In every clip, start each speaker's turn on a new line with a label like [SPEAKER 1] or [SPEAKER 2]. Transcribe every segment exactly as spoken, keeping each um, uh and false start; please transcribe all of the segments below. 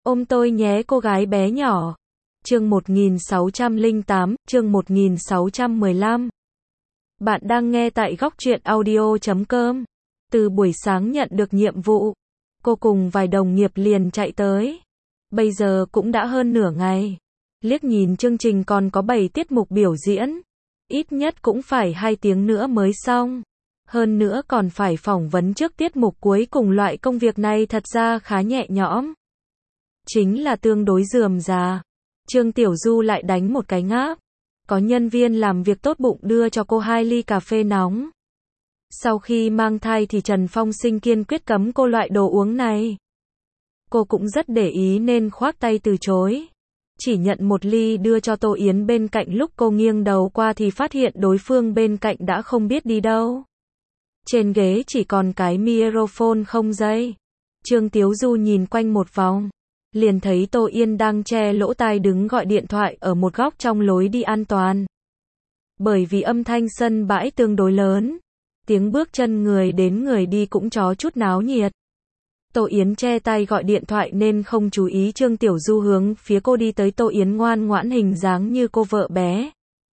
[SPEAKER 1] Ôm tôi nhé cô gái bé nhỏ. Chương một nghìn sáu trăm lẻ tám, chương một nghìn sáu trăm mười lăm. Bạn đang nghe tại góc truyện audio chấm com. Từ buổi sáng nhận được nhiệm vụ, cô cùng vài đồng nghiệp liền chạy tới. Bây giờ cũng đã hơn nửa ngày. Liếc nhìn chương trình còn có bảy tiết mục biểu diễn. Ít nhất cũng phải hai tiếng nữa mới xong. Hơn nữa còn phải phỏng vấn trước tiết mục cuối cùng, loại công việc này thật ra khá nhẹ nhõm. Chính là tương đối rườm rà. Trương Tiểu Du lại đánh một cái ngáp. Có nhân viên làm việc tốt bụng đưa cho cô hai ly cà phê nóng. Sau khi mang thai thì Trần Phong Sinh kiên quyết cấm cô loại đồ uống này. Cô cũng rất để ý nên khoác tay từ chối. Chỉ nhận một ly đưa cho Tô Yến bên cạnh, lúc cô nghiêng đầu qua thì phát hiện đối phương bên cạnh đã không biết đi đâu. Trên ghế chỉ còn cái microphone không dây. Trương Tiểu Du nhìn quanh một vòng, liền thấy Tô Yên đang che lỗ tai đứng gọi điện thoại ở một góc trong lối đi an toàn. Bởi vì âm thanh sân bãi tương đối lớn, tiếng bước chân người đến người đi cũng có chút náo nhiệt. Tô Yến che tay gọi điện thoại nên không chú ý Trương Tiểu Du hướng phía cô đi tới. Tô Yến ngoan ngoãn hình dáng như cô vợ bé.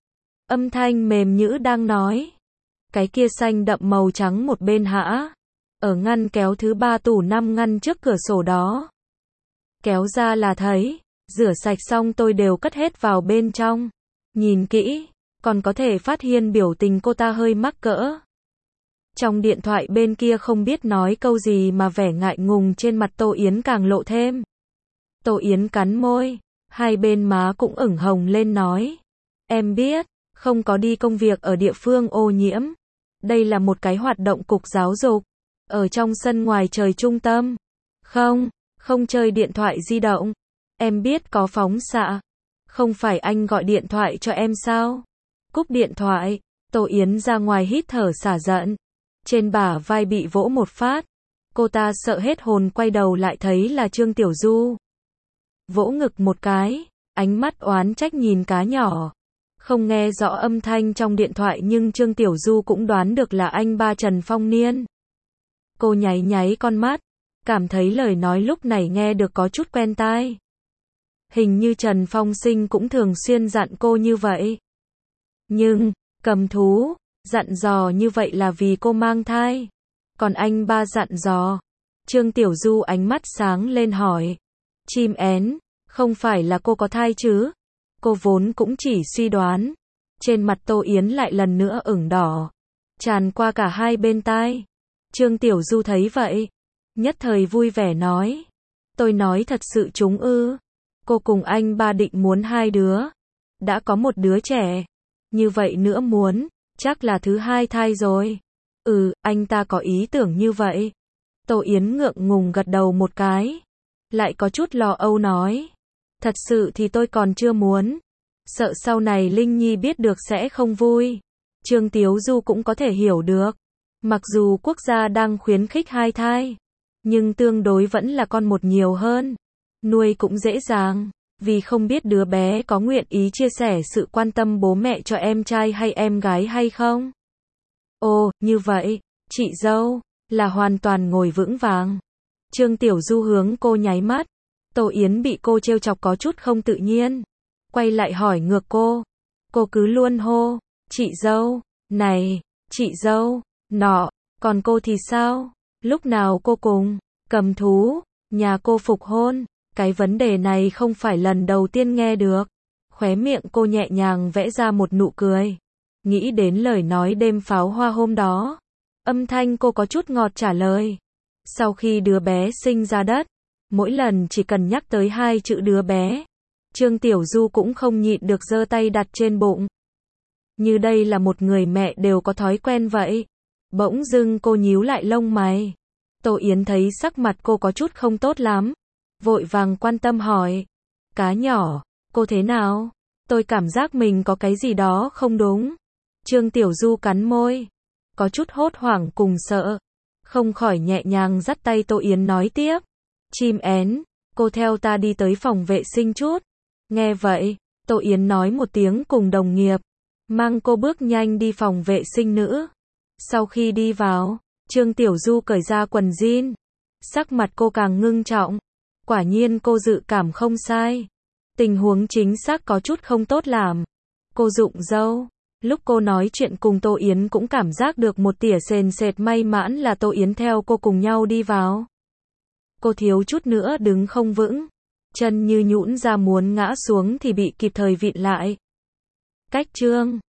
[SPEAKER 1] Âm thanh mềm nhũ đang nói. Cái kia xanh đậm màu trắng một bên hả? Ở ngăn kéo thứ ba tủ năm ngăn trước cửa sổ đó. Kéo ra là thấy, rửa sạch xong tôi đều cất hết vào bên trong. Nhìn kỹ, còn có thể phát hiện biểu tình cô ta hơi mắc cỡ. Trong điện thoại bên kia không biết nói câu gì mà vẻ ngại ngùng trên mặt Tô Yến càng lộ thêm. Tô Yến cắn môi, hai bên má cũng ửng hồng lên nói. Em biết, không có đi công việc ở địa phương ô nhiễm. Đây là một cái hoạt động cục giáo dục. Ở trong sân ngoài trời trung tâm. Không, không chơi điện thoại di động. Em biết có phóng xạ. Không phải anh gọi điện thoại cho em sao? Cúp điện thoại, Tô Yến ra ngoài hít thở xả giận. Trên bả vai bị vỗ một phát. Cô ta sợ hết hồn quay đầu lại thấy là Trương Tiểu Du. Vỗ ngực một cái, ánh mắt oán trách nhìn cá nhỏ. Không nghe rõ âm thanh trong điện thoại nhưng Trương Tiểu Du cũng đoán được là anh ba Trần Phong Niên. Cô nháy nháy con mắt, cảm thấy lời nói lúc này nghe được có chút quen tai. Hình như Trần Phong Sinh cũng thường xuyên dặn cô như vậy. Nhưng, cầm thú, dặn dò như vậy là vì cô mang thai. Còn anh ba dặn dò. Trương Tiểu Du ánh mắt sáng lên hỏi. Chim én, không phải là cô có thai chứ? Cô vốn cũng chỉ suy đoán. Trên mặt Tô Yến lại lần nữa ửng đỏ, tràn qua cả hai bên tai. Trương Tiểu Du thấy vậy, nhất thời vui vẻ nói. Tôi nói thật sự chúng ư? Cô cùng anh ba định muốn hai đứa. Đã có một đứa trẻ. Như vậy nữa muốn, chắc là thứ hai thai rồi. Ừ, anh ta có ý tưởng như vậy. Tô Yến ngượng ngùng gật đầu một cái. Lại có chút lo âu nói. Thật sự thì tôi còn chưa muốn. Sợ sau này Linh Nhi biết được sẽ không vui. Trương Tiểu Du cũng có thể hiểu được. Mặc dù quốc gia đang khuyến khích hai thai, nhưng tương đối vẫn là con một nhiều hơn. Nuôi cũng dễ dàng, vì không biết đứa bé có nguyện ý chia sẻ sự quan tâm bố mẹ cho em trai hay em gái hay không. Ồ, như vậy, chị dâu, là hoàn toàn ngồi vững vàng. Trương Tiểu Du hướng cô nháy mắt. Tô Yến bị cô trêu chọc có chút không tự nhiên. Quay lại hỏi ngược cô. Cô cứ luôn hô, chị dâu, này, chị dâu, nọ, còn cô thì sao? Lúc nào cô cùng, cầm thú, nhà cô phục hôn? Cái vấn đề này không phải lần đầu tiên nghe được. Khóe miệng cô nhẹ nhàng vẽ ra một nụ cười. Nghĩ đến lời nói đêm pháo hoa hôm đó. Âm thanh cô có chút ngọt trả lời. Sau khi đứa bé sinh ra đất, mỗi lần chỉ cần nhắc tới hai chữ đứa bé, Trương Tiểu Du cũng không nhịn được giơ tay đặt trên bụng. Như đây là một người mẹ đều có thói quen vậy. Bỗng dưng cô nhíu lại lông mày. Tô Yến thấy sắc mặt cô có chút không tốt lắm. Vội vàng quan tâm hỏi. Cá nhỏ, cô thế nào? Tôi cảm giác mình có cái gì đó không đúng. Trương Tiểu Du cắn môi. Có chút hốt hoảng cùng sợ. Không khỏi nhẹ nhàng dắt tay Tô Yến nói tiếp. Chim én, cô theo ta đi tới phòng vệ sinh chút. Nghe vậy, Tô Yến nói một tiếng cùng đồng nghiệp. Mang cô bước nhanh đi phòng vệ sinh nữ. Sau khi đi vào, Trương Tiểu Du cởi ra quần jean. Sắc mặt cô càng ngưng trọng. Quả nhiên cô dự cảm không sai. Tình huống chính xác có chút không tốt làm. Cô Dụng Dâu. Lúc cô nói chuyện cùng Tô Yến cũng cảm giác được một tỉa sền sệt, may mãn là Tô Yến theo cô cùng nhau đi vào. Cô thiếu chút nữa đứng không vững. Chân như nhũn ra muốn ngã xuống thì bị kịp thời vịn lại. Cách chương